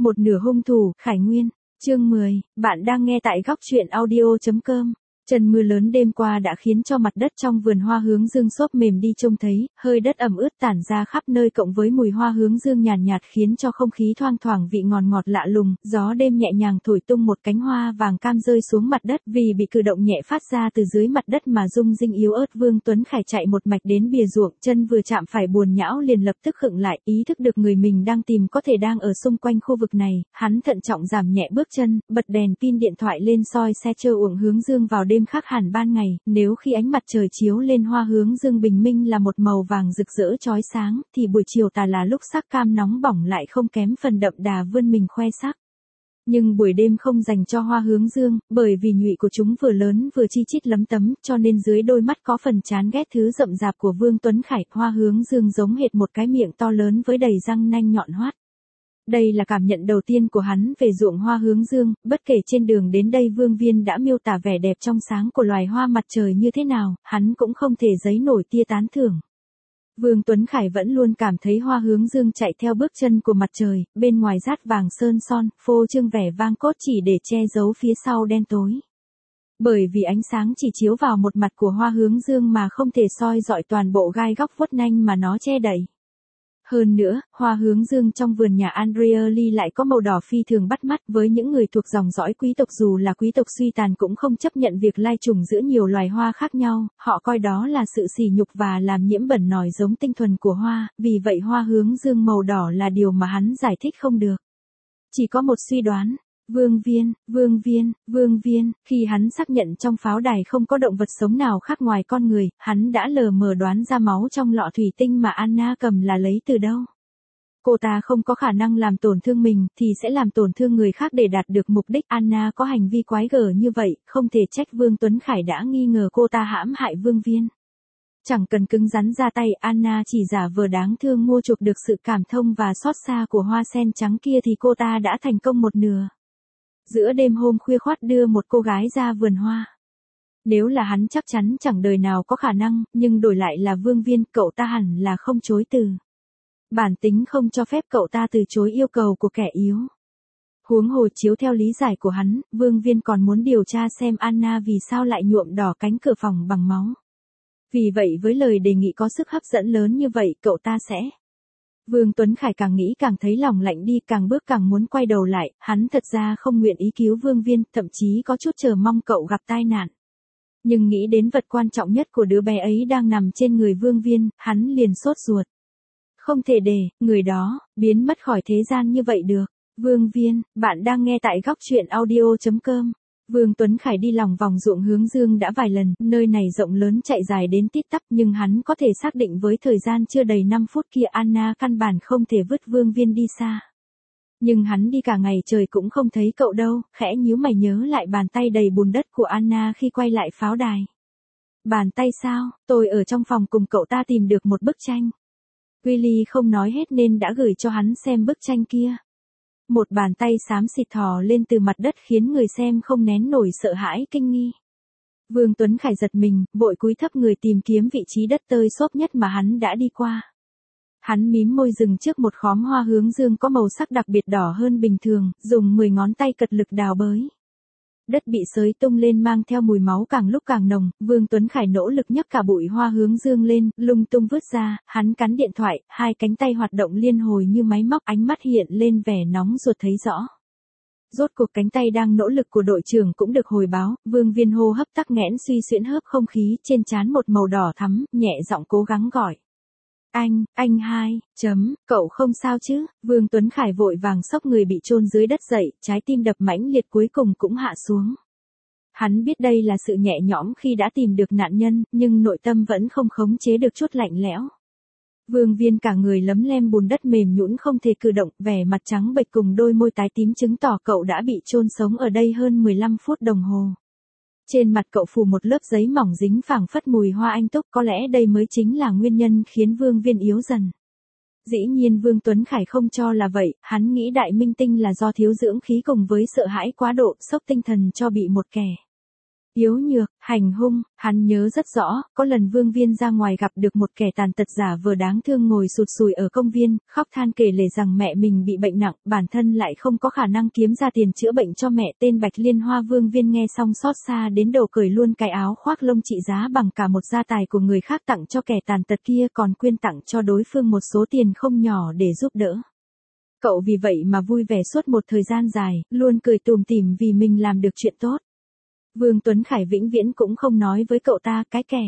Một nửa hung thủ, Khải Nguyên. Chương 10, bạn đang nghe tại góc truyện audio.com. Trận mưa lớn đêm qua đã khiến cho mặt đất trong vườn hoa hướng dương xốp mềm đi trông thấy, hơi đất ẩm ướt tản ra khắp nơi cộng với mùi hoa hướng dương nhàn nhạt khiến cho không khí thoang thoảng vị ngọt ngọt lạ lùng, gió đêm nhẹ nhàng thổi tung một cánh hoa vàng cam rơi xuống mặt đất vì bị cử động nhẹ phát ra từ dưới mặt đất mà rung rinh yếu ớt. Vương Tuấn Khải chạy một mạch đến bìa ruộng, chân vừa chạm phải buồn nhão liền lập tức khựng lại, ý thức được người mình đang tìm có thể đang ở xung quanh khu vực này, hắn thận trọng giảm nhẹ bước chân, bật đèn pin điện thoại lên soi xe trơ uổng hướng dương vào đêm khác hẳn ban ngày, nếu khi ánh mặt trời chiếu lên hoa hướng dương bình minh là một màu vàng rực rỡ chói sáng, thì buổi chiều tà là lúc sắc cam nóng bỏng lại không kém phần đậm đà vươn mình khoe sắc. Nhưng buổi đêm không dành cho hoa hướng dương, bởi vì nhụy của chúng vừa lớn vừa chi chít lấm tấm, cho nên dưới đôi mắt có phần chán ghét thứ rậm rạp của Vương Tuấn Khải, hoa hướng dương giống hệt một cái miệng to lớn với đầy răng nanh nhọn hoắt. Đây là cảm nhận đầu tiên của hắn về ruộng hoa hướng dương, bất kể trên đường đến đây Vương Viên đã miêu tả vẻ đẹp trong sáng của loài hoa mặt trời như thế nào, hắn cũng không thể giấy nổi tia tán thưởng. Vương Tuấn Khải vẫn luôn cảm thấy hoa hướng dương chạy theo bước chân của mặt trời, bên ngoài dát vàng sơn son, phô trương vẻ vang cốt chỉ để che giấu phía sau đen tối. Bởi vì ánh sáng chỉ chiếu vào một mặt của hoa hướng dương mà không thể soi rọi toàn bộ gai góc vuốt nanh mà nó che đậy. Hơn nữa, hoa hướng dương trong vườn nhà Andreoli lại có màu đỏ phi thường bắt mắt, với những người thuộc dòng dõi quý tộc dù là quý tộc suy tàn cũng không chấp nhận việc lai trùng giữa nhiều loài hoa khác nhau, họ coi đó là sự sỉ nhục và làm nhiễm bẩn nòi giống tinh thuần của hoa, vì vậy hoa hướng dương màu đỏ là điều mà hắn giải thích không được. Chỉ có một suy đoán. Vương Viên, khi hắn xác nhận trong pháo đài không có động vật sống nào khác ngoài con người, hắn đã lờ mờ đoán ra máu trong lọ thủy tinh mà Anna cầm là lấy từ đâu. Cô ta không có khả năng làm tổn thương mình, thì sẽ làm tổn thương người khác để đạt được mục đích. Anna có hành vi quái gở như vậy, không thể trách Vương Tuấn Khải đã nghi ngờ cô ta hãm hại Vương Viên. Chẳng cần cứng rắn ra tay, Anna chỉ giả vờ đáng thương mua chuộc được sự cảm thông và xót xa của hoa sen trắng kia thì cô ta đã thành công một nửa. Giữa đêm hôm khuya khoắt đưa một cô gái ra vườn hoa. Nếu là hắn chắc chắn chẳng đời nào có khả năng, nhưng đổi lại là Vương Viên, cậu ta hẳn là không chối từ. Bản tính không cho phép cậu ta từ chối yêu cầu của kẻ yếu. Huống hồ chiếu theo lý giải của hắn, Vương Viên còn muốn điều tra xem Anna vì sao lại nhuộm đỏ cánh cửa phòng bằng máu. Vì vậy với lời đề nghị có sức hấp dẫn lớn như vậy, cậu ta sẽ... Vương Tuấn Khải càng nghĩ càng thấy lòng lạnh đi, càng bước càng muốn quay đầu lại, hắn thật ra không nguyện ý cứu Vương Viên, thậm chí có chút chờ mong cậu gặp tai nạn. Nhưng nghĩ đến vật quan trọng nhất của đứa bé ấy đang nằm trên người Vương Viên, hắn liền sốt ruột. Không thể để người đó biến mất khỏi thế gian như vậy được. Vương Viên, bạn đang nghe tại góc truyện audio.com. Vương Tuấn Khải đi lòng vòng ruộng hướng dương đã vài lần, nơi này rộng lớn chạy dài đến tít tắp, nhưng hắn có thể xác định với thời gian chưa đầy 5 phút kia Anna căn bản không thể vứt Vương Viên đi xa. Nhưng hắn đi cả ngày trời cũng không thấy cậu đâu, khẽ nhíu mày nhớ lại bàn tay đầy bùn đất của Anna khi quay lại pháo đài. Bàn tay sao, tôi ở trong phòng cùng cậu ta tìm được một bức tranh. Willy không nói hết nên đã gửi cho hắn xem bức tranh kia. Một bàn tay xám xịt thò lên từ mặt đất khiến người xem không nén nổi sợ hãi kinh nghi. Vương Tuấn Khải giật mình, vội cúi thấp người tìm kiếm vị trí đất tơi xốp nhất mà hắn đã đi qua. Hắn mím môi dừng trước một khóm hoa hướng dương có màu sắc đặc biệt đỏ hơn bình thường, dùng 10 ngón tay cật lực đào bới. Đất bị xới tung lên mang theo mùi máu càng lúc càng nồng, Vương Tuấn Khải nỗ lực nhấc cả bụi hoa hướng dương lên, lung tung vứt ra, hắn cắn điện thoại, hai cánh tay hoạt động liên hồi như máy móc, ánh mắt hiện lên vẻ nóng ruột thấy rõ. Rốt cuộc cánh tay đang nỗ lực của đội trưởng cũng được hồi báo, Vương Viên hô hấp tắc nghẽn suy xuyễn hớp không khí, trên trán một màu đỏ thắm, nhẹ giọng cố gắng gọi. Anh hai, cậu không sao chứ? Vương Tuấn Khải vội vàng xốc người bị chôn dưới đất dậy, trái tim đập mãnh liệt cuối cùng cũng hạ xuống. Hắn biết đây là sự nhẹ nhõm khi đã tìm được nạn nhân, nhưng nội tâm vẫn không khống chế được chút lạnh lẽo. Vương Viên cả người lấm lem bùn đất mềm nhũn không thể cử động, vẻ mặt trắng bệch cùng đôi môi tái tím chứng tỏ cậu đã bị chôn sống ở đây hơn 15 phút đồng hồ. Trên mặt cậu phủ một lớp giấy mỏng dính phảng phất mùi hoa anh túc, có lẽ đây mới chính là nguyên nhân khiến Vương Viên yếu dần. Dĩ nhiên Vương Tuấn Khải không cho là vậy, hắn nghĩ đại minh tinh là do thiếu dưỡng khí cùng với sợ hãi quá độ, sốc tinh thần cho bị một kẻ Yếu nhược, hành hung, hắn nhớ rất rõ, có lần Vương Viên ra ngoài gặp được một kẻ tàn tật giả vờ đáng thương ngồi sụt sùi ở công viên, khóc than kể lể rằng mẹ mình bị bệnh nặng, bản thân lại không có khả năng kiếm ra tiền chữa bệnh cho mẹ. Tên Bạch Liên Hoa Vương Viên nghe xong xót xa đến đầu cởi luôn cái áo khoác lông trị giá bằng cả một gia tài của người khác tặng cho kẻ tàn tật kia, còn quyên tặng cho đối phương một số tiền không nhỏ để giúp đỡ. Cậu vì vậy mà vui vẻ suốt một thời gian dài, luôn cười tủm tỉm vì mình làm được chuyện tốt. Vương Tuấn Khải vĩnh viễn cũng không nói với cậu ta cái kẻ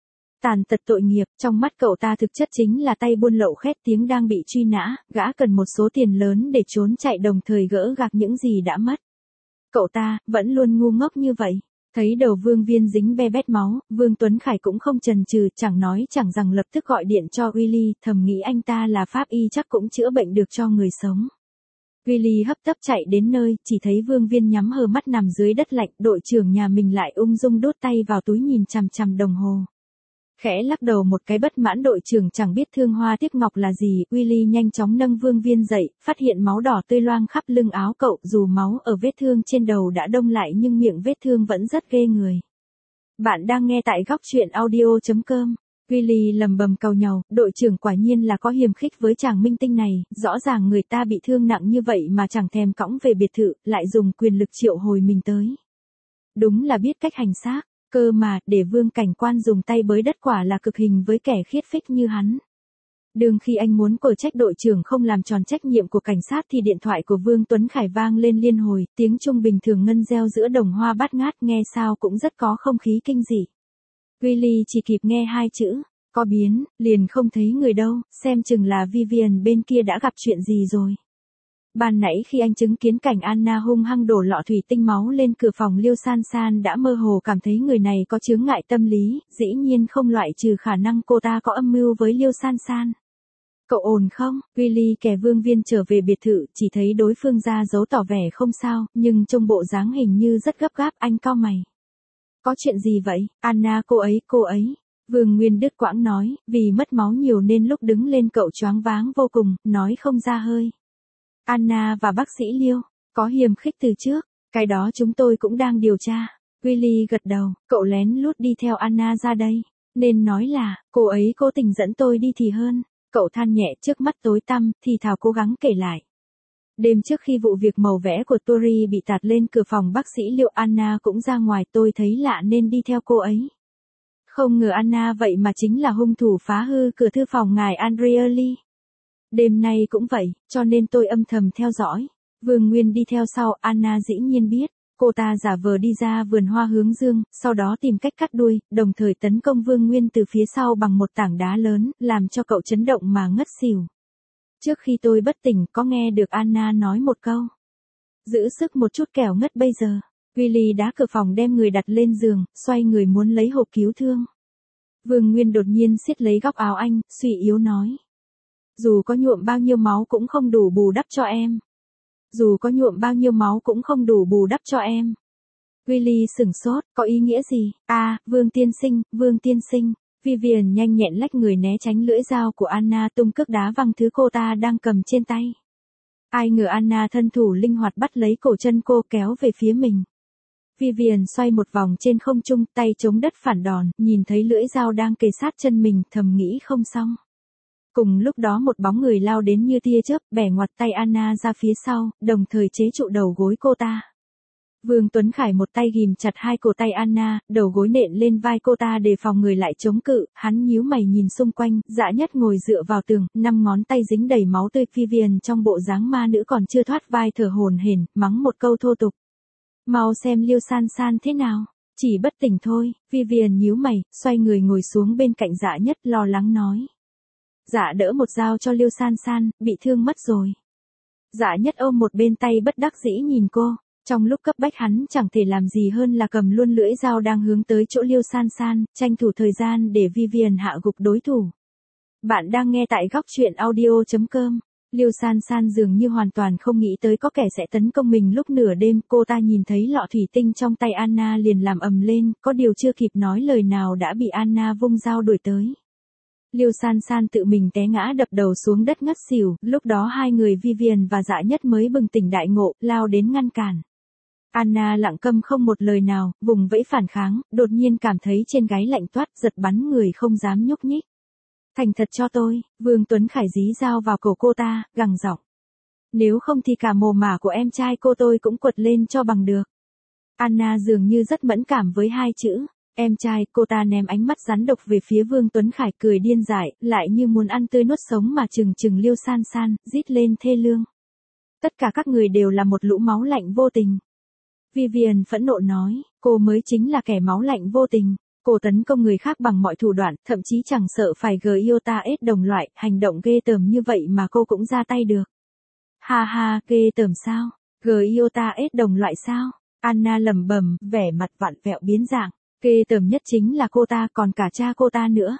tàn tật tội nghiệp, trong mắt cậu ta thực chất chính là tay buôn lậu khét tiếng đang bị truy nã, gã cần một số tiền lớn để trốn chạy đồng thời gỡ gạc những gì đã mất. Cậu ta, vẫn luôn ngu ngốc như vậy. Thấy đầu Vương Viên dính be bét máu, Vương Tuấn Khải cũng không chần chừ, chẳng nói chẳng rằng lập tức gọi điện cho Willy, thầm nghĩ anh ta là pháp y chắc cũng chữa bệnh được cho người sống. Willy hấp tấp chạy đến nơi, chỉ thấy Vương Viên nhắm hờ mắt nằm dưới đất lạnh, đội trưởng nhà mình lại ung dung đút tay vào túi nhìn chằm chằm đồng hồ. Khẽ lắc đầu một cái bất mãn, đội trưởng chẳng biết thương hoa tiếc ngọc là gì. Willy nhanh chóng nâng Vương Viên dậy, phát hiện máu đỏ tươi loang khắp lưng áo cậu, dù máu ở vết thương trên đầu đã đông lại nhưng miệng vết thương vẫn rất ghê người. Bạn đang nghe tại góc truyện audio.com. Willy lầm bầm càu nhàu, đội trưởng quả nhiên là có hiềm khích với chàng minh tinh này, rõ ràng người ta bị thương nặng như vậy mà chẳng thèm cõng về biệt thự, lại dùng quyền lực triệu hồi mình tới. Đúng là biết cách hành xác, cơ mà, để Vương cảnh quan dùng tay bới đất quả là cực hình với kẻ khiết phích như hắn. Đương khi anh muốn cở trách đội trưởng không làm tròn trách nhiệm của cảnh sát thì điện thoại của Vương Tuấn Khải vang lên liên hồi, tiếng trung bình thường ngân reo giữa đồng hoa bát ngát, nghe sao cũng rất có không khí kinh dị. Willy chỉ kịp nghe hai chữ, có biến, liền không thấy người đâu, xem chừng là Vivian bên kia đã gặp chuyện gì rồi. Ban nãy khi anh chứng kiến cảnh Anna hung hăng đổ lọ thủy tinh máu lên cửa phòng Liêu San San đã mơ hồ cảm thấy người này có chướng ngại tâm lý, dĩ nhiên không loại trừ khả năng cô ta có âm mưu với Liêu San San. Cậu ổn không? Willy kẻ Vương Viên trở về biệt thự, chỉ thấy đối phương ra dấu tỏ vẻ không sao, nhưng trông bộ dáng hình như rất gấp gáp, anh cau mày. Có chuyện gì vậy? Anna cô ấy. Vương Nguyên đứt quãng nói, vì mất máu nhiều nên lúc đứng lên cậu choáng váng vô cùng, nói không ra hơi. Anna và bác sĩ Liêu, có hiềm khích từ trước, cái đó chúng tôi cũng đang điều tra. Willy gật đầu, cậu lén lút đi theo Anna ra đây, nên nói là, cô ấy cố tình dẫn tôi đi thì hơn. Cậu than nhẹ, trước mắt tối tăm, thì thào cố gắng kể lại. Đêm trước khi vụ việc màu vẽ của Tori bị tạt lên cửa phòng bác sĩ Liệu, Anna cũng ra ngoài, tôi thấy lạ nên đi theo cô ấy. Không ngờ Anna vậy mà chính là hung thủ phá hư cửa thư phòng ngài Andrioli. Đêm nay cũng vậy, cho nên tôi âm thầm theo dõi. Vương Nguyên đi theo sau, Anna dĩ nhiên biết. Cô ta giả vờ đi ra vườn hoa hướng dương, sau đó tìm cách cắt đuôi, đồng thời tấn công Vương Nguyên từ phía sau bằng một tảng đá lớn, làm cho cậu chấn động mà ngất xỉu. Trước khi tôi bất tỉnh có nghe được Anna nói một câu. Giữ sức một chút kẻo ngất bây giờ. Willy đá cửa phòng đem người đặt lên giường, xoay người muốn lấy hộp cứu thương. Vương Nguyên đột nhiên siết lấy góc áo anh, suy yếu nói. Dù có nhuộm bao nhiêu máu cũng không đủ bù đắp cho em. Dù có nhuộm bao nhiêu máu cũng không đủ bù đắp cho em. Willy sửng sốt, có ý nghĩa gì? Vương tiên sinh. Vivian nhanh nhẹn lách người né tránh lưỡi dao của Anna, tung cước đá văng thứ cô ta đang cầm trên tay. Ai ngờ Anna thân thủ linh hoạt bắt lấy cổ chân cô kéo về phía mình. Vivian xoay một vòng trên không trung, tay chống đất phản đòn, nhìn thấy lưỡi dao đang kề sát chân mình, thầm nghĩ không xong. Cùng lúc đó một bóng người lao đến như tia chớp, bẻ ngoặt tay Anna ra phía sau, đồng thời chế trụ đầu gối cô ta. Vương Tuấn Khải một tay ghìm chặt hai cổ tay Anna, đầu gối nện lên vai cô ta để phòng người lại chống cự, hắn nhíu mày nhìn xung quanh, Dạ Nhất ngồi dựa vào tường, 5 ngón tay dính đầy máu tươi. Vivian trong bộ dáng ma nữ còn chưa thoát vai thở hổn hển, mắng một câu thô tục. Mau xem Liêu San San thế nào, chỉ bất tỉnh thôi. Vivian nhíu mày, xoay người ngồi xuống bên cạnh Dạ Nhất, lo lắng nói. Dạ đỡ một dao cho Liêu San San, bị thương mất rồi. Dạ Nhất ôm một bên tay bất đắc dĩ nhìn cô. Trong lúc cấp bách hắn chẳng thể làm gì hơn là cầm luôn lưỡi dao đang hướng tới chỗ Liêu San San, tranh thủ thời gian để Vivian hạ gục đối thủ. Bạn đang nghe tại góc truyện audio.com. Liêu San San dường như hoàn toàn không nghĩ tới có kẻ sẽ tấn công mình lúc nửa đêm. Cô ta nhìn thấy lọ thủy tinh trong tay Anna liền làm ầm lên, có điều chưa kịp nói lời nào đã bị Anna vung dao đuổi tới. Liêu San San tự mình té ngã đập đầu xuống đất ngất xỉu, lúc đó hai người Vivian và Dạ Nhất mới bừng tỉnh đại ngộ, lao đến ngăn cản. Anna lặng câm không một lời nào, vùng vẫy phản kháng, đột nhiên cảm thấy trên gáy lạnh toát, giật bắn người không dám nhúc nhích. Thành thật cho tôi, Vương Tuấn Khải dí dao vào cổ cô ta, gằn giọng. Nếu không thì cả mồ mả của em trai cô tôi cũng quật lên cho bằng được. Anna dường như rất mẫn cảm với hai chữ, em trai, cô ta ném ánh mắt rắn độc về phía Vương Tuấn Khải cười điên dại, lại như muốn ăn tươi nuốt sống mà trừng trừng Liêu San San, rít lên thê lương. Tất cả các người đều là một lũ máu lạnh vô tình. Vivian phẫn nộ nói, cô mới chính là kẻ máu lạnh vô tình. Cô tấn công người khác bằng mọi thủ đoạn, thậm chí chẳng sợ phải GIOTA-S đồng loại, hành động ghê tởm như vậy mà cô cũng ra tay được. Ha ha, ghê tởm sao? GIOTA-S đồng loại sao? Anna lẩm bẩm, vẻ mặt vặn vẹo biến dạng. Ghê tởm nhất chính là cô ta, còn cả cha cô ta nữa.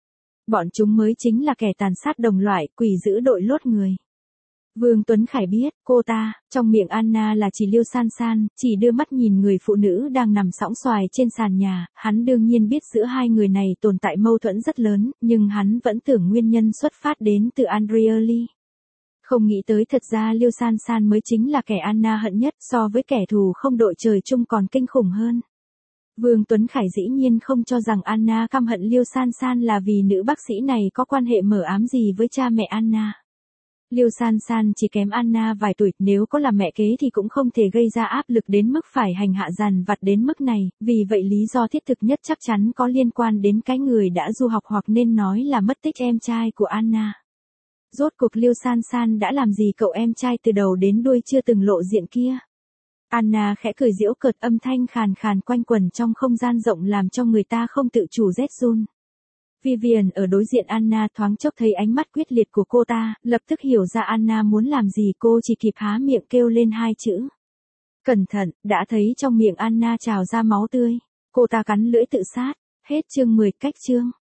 Bọn chúng mới chính là kẻ tàn sát đồng loại, quỷ dữ đội lốt người. Vương Tuấn Khải biết, cô ta, trong miệng Anna là chỉ Liêu San San, chỉ đưa mắt nhìn người phụ nữ đang nằm sõng xoài trên sàn nhà, hắn đương nhiên biết giữa hai người này tồn tại mâu thuẫn rất lớn, nhưng hắn vẫn tưởng nguyên nhân xuất phát đến từ Andrioli. Không nghĩ tới thật ra Liêu San San mới chính là kẻ Anna hận nhất, so với kẻ thù không đội trời chung còn kinh khủng hơn. Vương Tuấn Khải dĩ nhiên không cho rằng Anna căm hận Liêu San San là vì nữ bác sĩ này có quan hệ mờ ám gì với cha mẹ Anna. Liêu San San chỉ kém Anna vài tuổi, nếu có là mẹ kế thì cũng không thể gây ra áp lực đến mức phải hành hạ dằn vặt đến mức này, vì vậy lý do thiết thực nhất chắc chắn có liên quan đến cái người đã du học hoặc nên nói là mất tích em trai của Anna. Rốt cuộc Liêu San San đã làm gì cậu em trai từ đầu đến đuôi chưa từng lộ diện kia? Anna khẽ cười giễu cợt, âm thanh khàn khàn quanh quẩn trong không gian rộng làm cho người ta không tự chủ rét run. Vivian ở đối diện Anna thoáng chốc thấy ánh mắt quyết liệt của cô ta, lập tức hiểu ra Anna muốn làm gì, cô chỉ kịp há miệng kêu lên hai chữ. Cẩn thận, đã thấy trong miệng Anna trào ra máu tươi. Cô ta cắn lưỡi tự sát. Hết chương 10 cách chương.